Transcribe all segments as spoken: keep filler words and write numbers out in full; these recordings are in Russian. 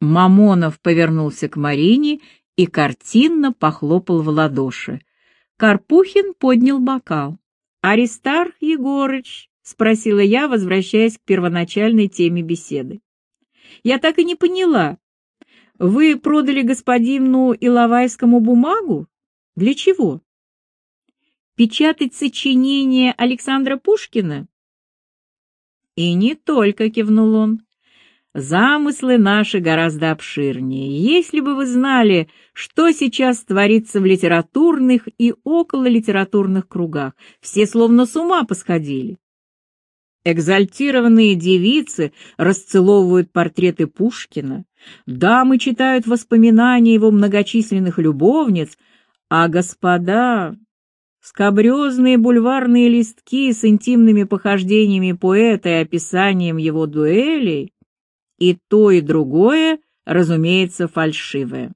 Мамонов повернулся к Марине и картинно похлопал в ладоши. Карпухин поднял бокал. «Аристарх Егорыч», — спросила я, возвращаясь к первоначальной теме беседы. «Я так и не поняла. Вы продали господину Иловайскому бумагу? Для чего? Печатать сочинение Александра Пушкина?» «И не только», — кивнул он. «Замыслы наши гораздо обширнее. Если бы вы знали, что сейчас творится в литературных и окололитературных кругах, все словно с ума посходили. Экзальтированные девицы расцеловывают портреты Пушкина, дамы читают воспоминания его многочисленных любовниц, а господа... Скабрезные бульварные листки с интимными похождениями поэта и описанием его дуэлей, и то, и другое, разумеется, фальшивое.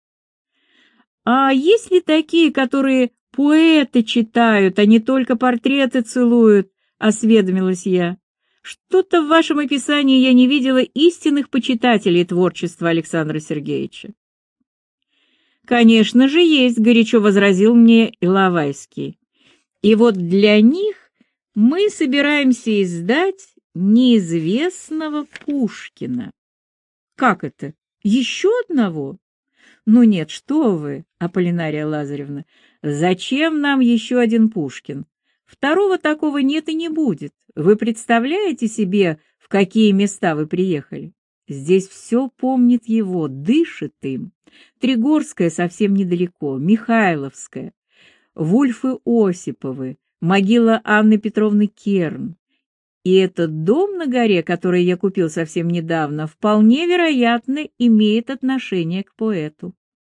А есть ли такие, которые поэты читают, а не только портреты целуют, осведомилась я. Что-то в вашем описании я не видела истинных почитателей творчества Александра Сергеевича. «Конечно же есть», — горячо возразил мне Иловайский. «И вот для них мы собираемся издать неизвестного Пушкина». «Как это? Еще одного?» «Ну нет, что вы, Аполлинария Лазаревна, зачем нам еще один Пушкин? Второго такого нет и не будет. Вы представляете себе, в какие места вы приехали? Здесь все помнит его, дышит им. Тригорская совсем недалеко, Михайловская, Вульфы Осиповы, могила Анны Петровны Керн. И этот дом на горе, который я купил совсем недавно, вполне вероятно имеет отношение к поэту.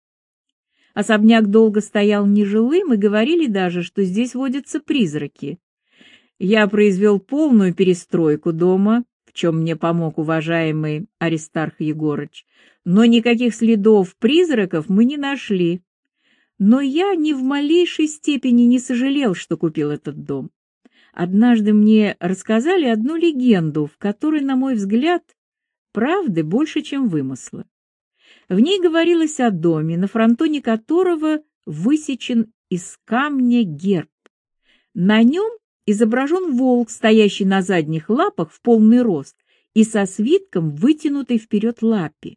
Особняк долго стоял нежилым, и говорили даже, что здесь водятся призраки. Я произвел полную перестройку дома, в чем мне помог уважаемый Аристарх Егорыч, но никаких следов призраков мы не нашли. Но я ни в малейшей степени не сожалел, что купил этот дом. Однажды мне рассказали одну легенду, в которой, на мой взгляд, правды больше, чем вымысла. В ней говорилось о доме, на фронтоне которого высечен из камня герб. На нем изображен волк, стоящий на задних лапах в полный рост и со свитком, вытянутой вперед лапе.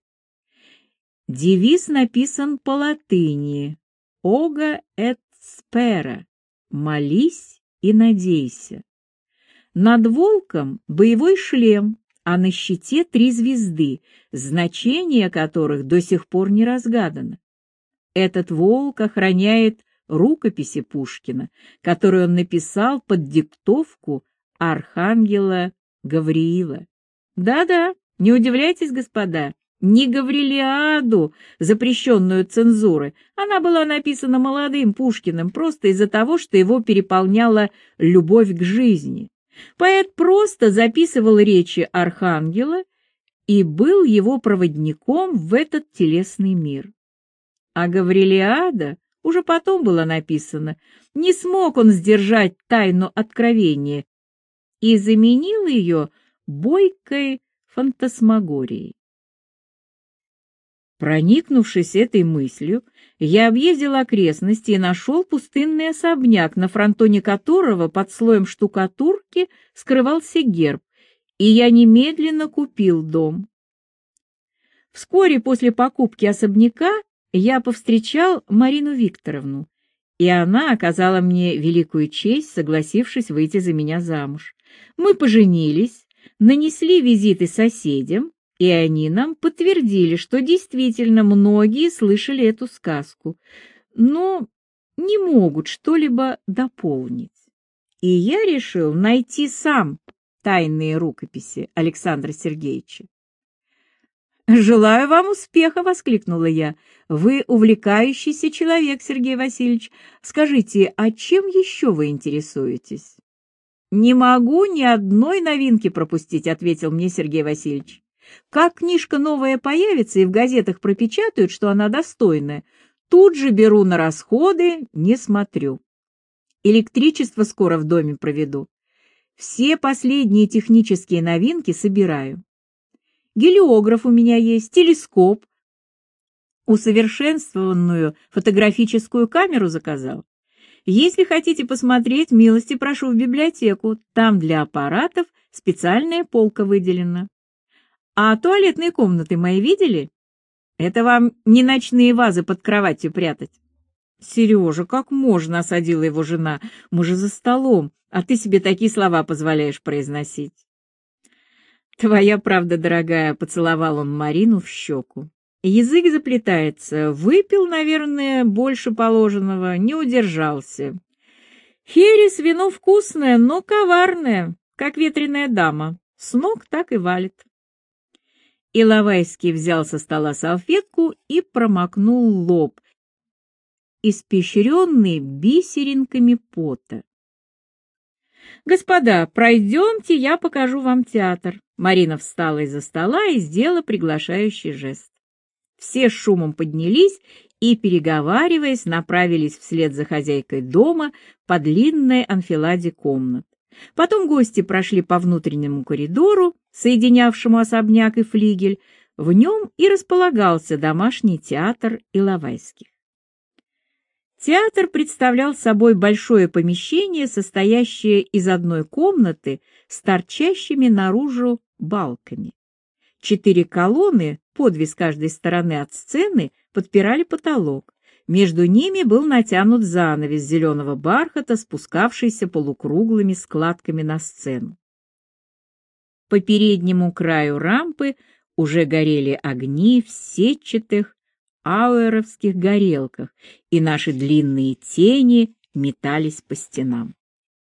Девиз написан по латыни «Ога эт спера» — «Молись и надейся». Над волком боевой шлем, а на щите три звезды, значение которых до сих пор не разгадано. Этот волк охраняет рукописи Пушкина, которую он написал под диктовку архангела Гавриила. Да-да, не удивляйтесь, господа, не Гаврилиаду, запрещенную цензурой. Она была написана молодым Пушкиным просто из-за того, что его переполняла любовь к жизни. Поэт просто записывал речи архангела и был его проводником в этот телесный мир. А Гаврилиада уже потом была написана. Не смог он сдержать тайну откровения и заменил ее бойкой фантасмагорией. Проникнувшись этой мыслью, я объездил окрестности и нашел пустынный особняк, на фронтоне которого под слоем штукатурки скрывался герб, и я немедленно купил дом. Вскоре после покупки особняка я повстречал Марину Викторовну, и она оказала мне великую честь, согласившись выйти за меня замуж. Мы поженились, нанесли визиты соседям, и они нам подтвердили, что действительно многие слышали эту сказку, но не могут что-либо дополнить. И я решил найти сам тайные рукописи Александра Сергеевича. «Желаю вам успеха!» — воскликнула я. «Вы увлекающийся человек, Сергей Васильевич. Скажите, а чем еще вы интересуетесь?» «Не могу ни одной новинки пропустить», — ответил мне Сергей Васильевич. «Как книжка новая появится и в газетах пропечатают, что она достойная, тут же беру на расходы, не смотрю. Электричество скоро в доме проведу. Все последние технические новинки собираю. гелиограф у меня есть, телескоп. Усовершенствованную фотографическую камеру заказал. Если хотите посмотреть, милости прошу в библиотеку, там для аппаратов специальная полка выделена. А туалетные комнаты мои видели? Это вам не ночные вазы под кроватью прятать. Сережа, как можно, осадила его жена, мы же за столом, а ты себе такие слова позволяешь произносить. Твоя правда, дорогая, поцеловал он Марину в щеку. Язык заплетается, выпил, наверное, больше положенного, не удержался. Херес вино вкусное, но коварное, как ветреная дама, с ног так и валит. Иловайский взял со стола салфетку и промокнул лоб, испещренный бисеринками пота. «Господа, пройдемте, я покажу вам театр». Марина встала из-за стола и сделала приглашающий жест. Все с шумом поднялись и, переговариваясь, направились вслед за хозяйкой дома по длинной анфиладе комнат. Потом гости прошли по внутреннему коридору, соединявшему особняк и флигель. В нем и располагался домашний театр Иловайских. Театр представлял собой большое помещение, состоящее из одной комнаты с торчащими наружу балками. Четыре колонны, по две с каждой стороны от сцены, подпирали потолок. Между ними был натянут занавес зеленого бархата, спускавшийся полукруглыми складками на сцену. По переднему краю рампы уже горели огни в сетчатых ауэровских горелках, и наши длинные тени метались по стенам.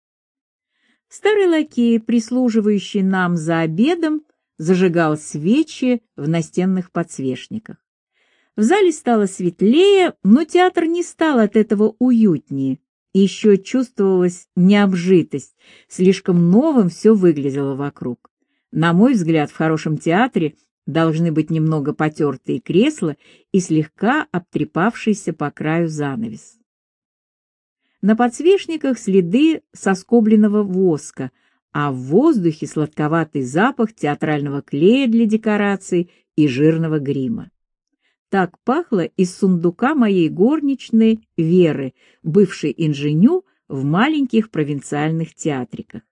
Старый лакей, прислуживающий нам за обедом, зажигал свечи в настенных подсвечниках. В зале стало светлее, но театр не стал от этого уютнее. Еще чувствовалась необжитость, слишком новым все выглядело вокруг. На мой взгляд, в хорошем театре должны быть немного потертые кресла и слегка обтрепавшийся по краю занавес. На подсвечниках следы соскобленного воска, а в воздухе сладковатый запах театрального клея для декораций и жирного грима. Так пахло из сундука моей горничной Веры, бывшей инженю в маленьких провинциальных театриках.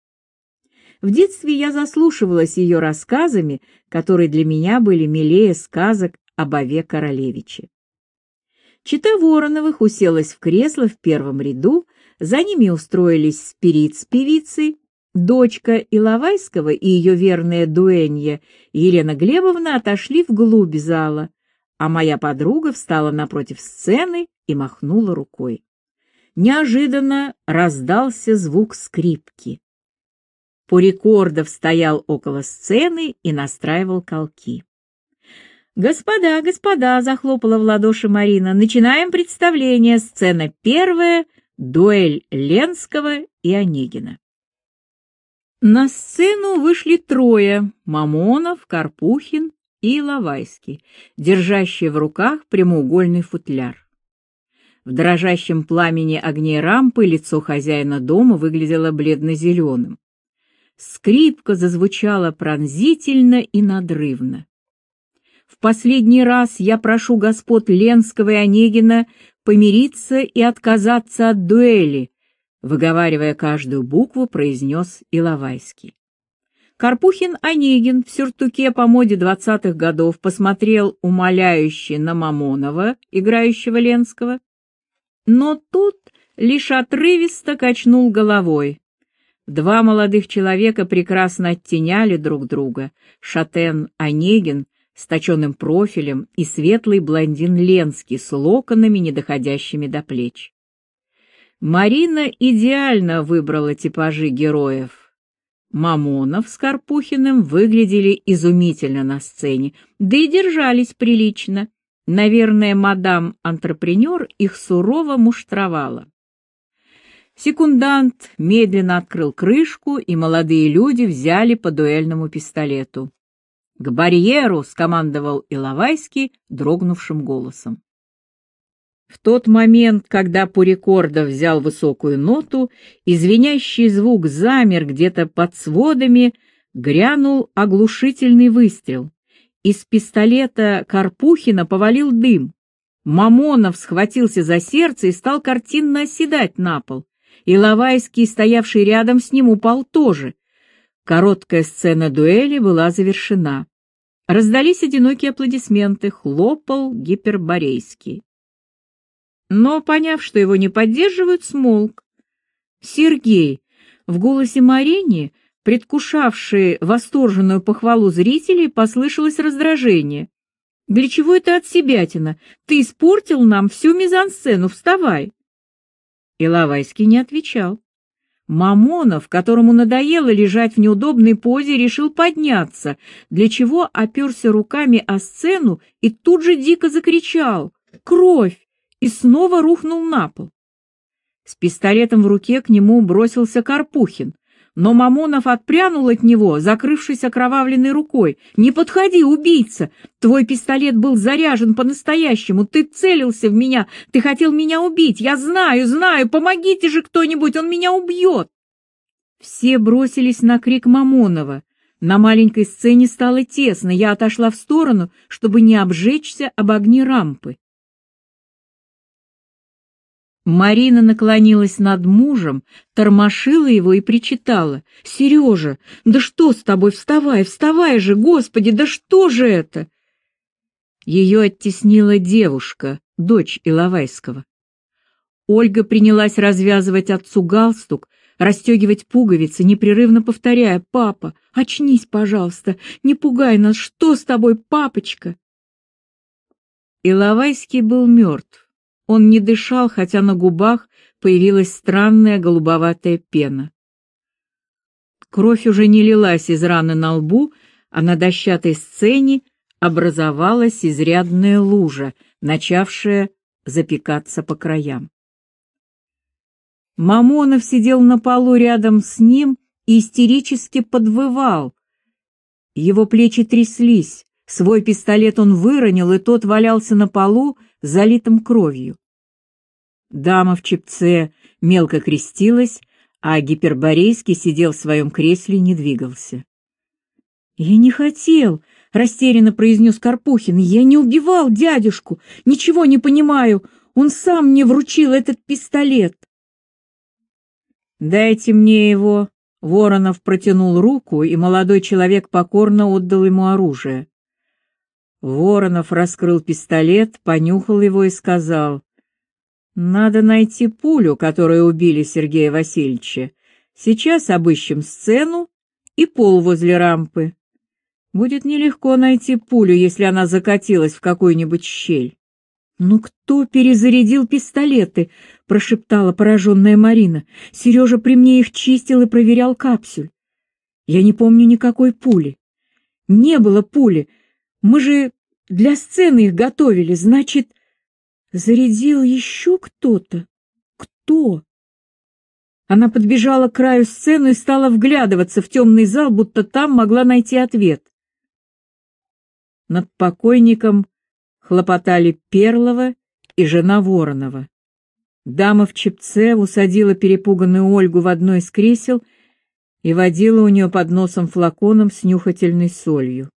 В детстве я заслушивалась ее рассказами, которые для меня были милее сказок об Ове Королевиче. Чета Вороновых уселась в кресло в первом ряду, за ними устроились Спирит с певицей, дочка Иловайского и ее верная дуэнья Елена Глебовна отошли вглубь зала, а моя подруга встала напротив сцены и махнула рукой. Неожиданно раздался звук скрипки. Порекордов стоял около сцены и настраивал колки. «Господа, господа!» — захлопала в ладоши Марина. «Начинаем представление. Сцена первая. Дуэль Ленского и Онегина». На сцену вышли трое — Мамонов, Карпухин и Иловайский, держащие в руках прямоугольный футляр. В дрожащем пламени огней рампы лицо хозяина дома выглядело бледно-зеленым. Скрипка зазвучала пронзительно и надрывно. «В последний раз я прошу господ Ленского и Онегина помириться и отказаться от дуэли», выговаривая каждую букву, произнес Иловайский. Карпухин-Онегин в сюртуке по моде двадцатых годов посмотрел умоляюще на Мамонова, играющего Ленского, но тут лишь отрывисто качнул головой. Два молодых человека прекрасно оттеняли друг друга: шатен Онегин с точенным профилем и светлый блондин Ленский с локонами, не доходящими до плеч. Марина идеально выбрала типажи героев. Мамонов с Карпухиным выглядели изумительно на сцене, да и держались прилично. Наверное, мадам-антрепренер их сурово муштровала. Секундант медленно открыл крышку, и молодые люди взяли по дуэльному пистолету. «К барьеру!» — скомандовал Иловайский дрогнувшим голосом. В тот момент, когда Порекордов взял высокую ноту, и звенящий звук замер где-то под сводами, Грянул оглушительный выстрел. Из пистолета Карпухина повалил дым. Мамонов схватился за сердце и стал картинно оседать на пол. Иловайский, стоявший рядом с ним, упал тоже. Короткая сцена дуэли была завершена. Раздались одинокие аплодисменты, хлопал Гиперборейский. Но, поняв, что его не поддерживают, смолк. Сергей, в голосе Марини, предвкушавшей восторженную похвалу зрителей, послышалось раздражение. «Для чего это отсебятина? Ты испортил нам всю мизансцену, вставай!» Иловайский не отвечал. Мамонов, которому надоело лежать в неудобной позе, решил подняться, для чего оперся руками о сцену и тут же дико закричал «Кровь!» и снова рухнул на пол. С пистолетом в руке к нему бросился Карпухин, но Мамонов отпрянул от него, закрывшись окровавленной рукой. «Не подходи, убийца! Твой пистолет был заряжен по-настоящему, ты целился в меня, ты хотел меня убить, я знаю, знаю, помогите же кто-нибудь, он меня убьет!» Все бросились на крик Мамонова. На маленькой сцене стало тесно, я отошла в сторону, чтобы не обжечься об огни рампы. Марина наклонилась над мужем, тормошила его и причитала: «Сережа, да что с тобой? Вставай, вставай же, Господи, да что же это?» Ее оттеснила девушка, дочь Иловайского. Ольга принялась развязывать отцу галстук, расстегивать пуговицы, непрерывно повторяя: «Папа, очнись, пожалуйста, не пугай нас, что с тобой, папочка?» Иловайский был мертв. Он не дышал, хотя на губах появилась странная голубоватая пена. Кровь уже не лилась из раны на лбу, а на дощатой сцене образовалась изрядная лужа, начавшая запекаться по краям. Мамонов сидел на полу рядом с ним и истерически подвывал. Его плечи тряслись, свой пистолет он выронил, и тот валялся на полу, залитым кровью. Дама в чепце мелко крестилась, а Гиперборейский сидел в своем кресле и не двигался. «Я не хотел», — растерянно произнес Карпухин, — «я не убивал дядюшку, ничего не понимаю, он сам мне вручил этот пистолет». «Дайте мне его». Воронов протянул руку, и молодой человек покорно отдал ему оружие. Воронов раскрыл пистолет, понюхал его и сказал: «Надо найти пулю, которой убили Сергея Васильевича. Сейчас обыщем сцену и пол возле рампы. Будет нелегко найти пулю, если она закатилась в какую-нибудь щель». «Ну кто перезарядил пистолеты?» — прошептала пораженная Марина. «Сережа при мне их чистил и проверял капсюль. Я не помню никакой пули. Не было пули. Мы же для сцены их готовили, значит, зарядил еще кто-то. Кто?» Она подбежала к краю сцены и стала вглядываться в темный зал, будто там могла найти ответ. Над покойником хлопотали Перлова и жена Воронова. Дама в чепце усадила перепуганную Ольгу в одно из кресел и водила у нее под носом флаконом с нюхательной солью.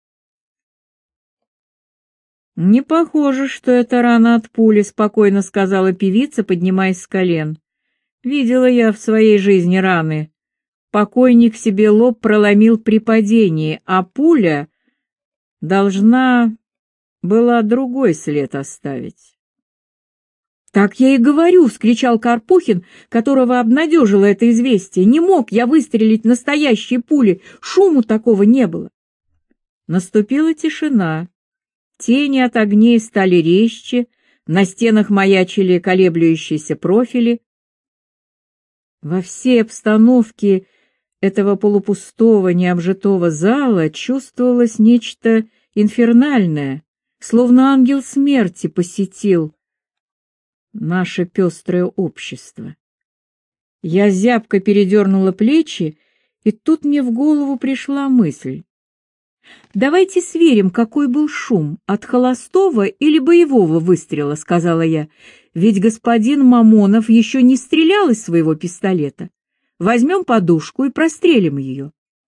«Не похоже, что это рана от пули», — спокойно сказала певица, поднимаясь с колен. «Видела я в своей жизни раны. Покойник себе лоб проломил при падении, а пуля должна была другой след оставить». «Так я и говорю», — вскричал Карпухин, которого обнадежило это известие. «Не мог я выстрелить настоящей пули, шуму такого не было». Наступила тишина. Тени от огней стали резче, на стенах маячили колеблющиеся профили. Во всей обстановке этого полупустого, необжитого зала чувствовалось нечто инфернальное, словно ангел смерти посетил наше пестрое общество. Я зябко передернула плечи, и тут мне в голову пришла мысль. «Давайте сверим, какой был шум, от холостого или боевого выстрела», — сказала я, «ведь господин Мамонов еще не стрелял из своего пистолета. Возьмем подушку и прострелим ее».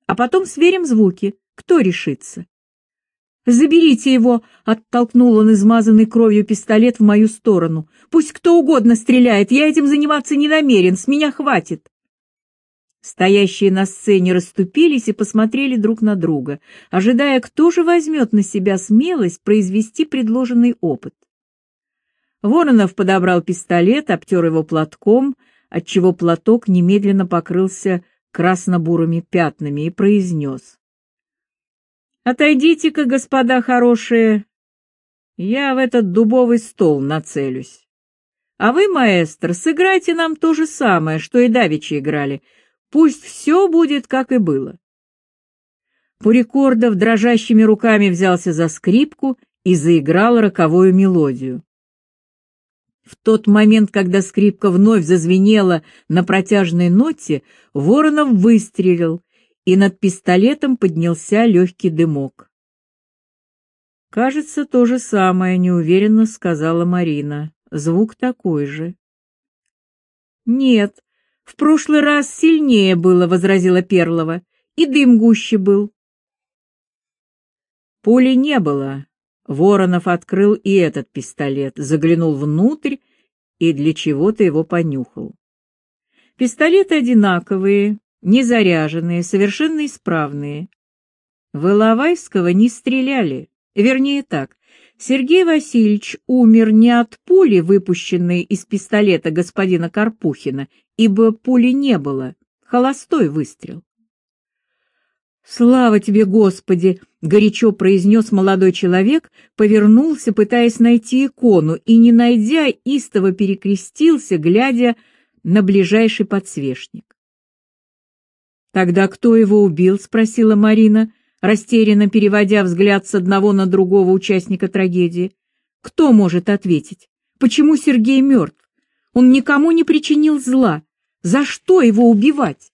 а потом сверим звуки. Кто решится? «Заберите его!» — оттолкнул он измазанный кровью пистолет в мою сторону. «Пусть кто угодно стреляет, я этим заниматься не намерен, с меня хватит!» Стоящие на сцене расступились и посмотрели друг на друга, ожидая, кто же возьмет на себя смелость произвести предложенный опыт. Воронов подобрал пистолет, обтер его платком, отчего платок немедленно покрылся красно-бурыми пятнами, и произнес: «Отойдите-ка, господа хорошие, я в этот дубовый стол нацелюсь. А вы, маэстро, сыграйте нам то же самое, что и давеча играли. Пусть все будет, как и было». Пурикордов дрожащими руками взялся за скрипку и заиграл роковую мелодию. В тот момент, когда скрипка вновь зазвенела на протяжной ноте, Воронов выстрелил, и над пистолетом поднялся легкий дымок. «Кажется, то же самое», — неуверенно сказала Марина. «Звук такой же». «Нет, в прошлый раз сильнее было», — возразила Перлова, — «и дым гуще был». Пули не было. Воронов открыл и этот пистолет, заглянул внутрь и для чего-то его понюхал. Пистолеты одинаковые, незаряженные, совершенно исправные. В Иловайского не стреляли, вернее так, Сергей Васильевич умер не от пули, выпущенной из пистолета господина Карпухина, ибо пули не было, холостой выстрел. «Слава тебе, Господи!» — горячо произнес молодой человек, повернулся, пытаясь найти икону, и, не найдя, истово перекрестился, глядя на ближайший подсвечник. «Тогда кто его убил?» — спросила Марина, растерянно переводя взгляд с одного на другого участника трагедии. «Кто может ответить? Почему Сергей мертв? Он никому не причинил зла. За что его убивать?»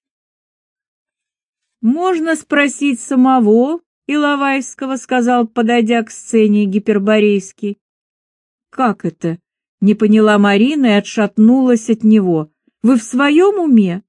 «Можно спросить самого Иловайского», — сказал, подойдя к сцене, Гиперборейский. «Как это?» — не поняла Марина и отшатнулась от него. «Вы в своем уме?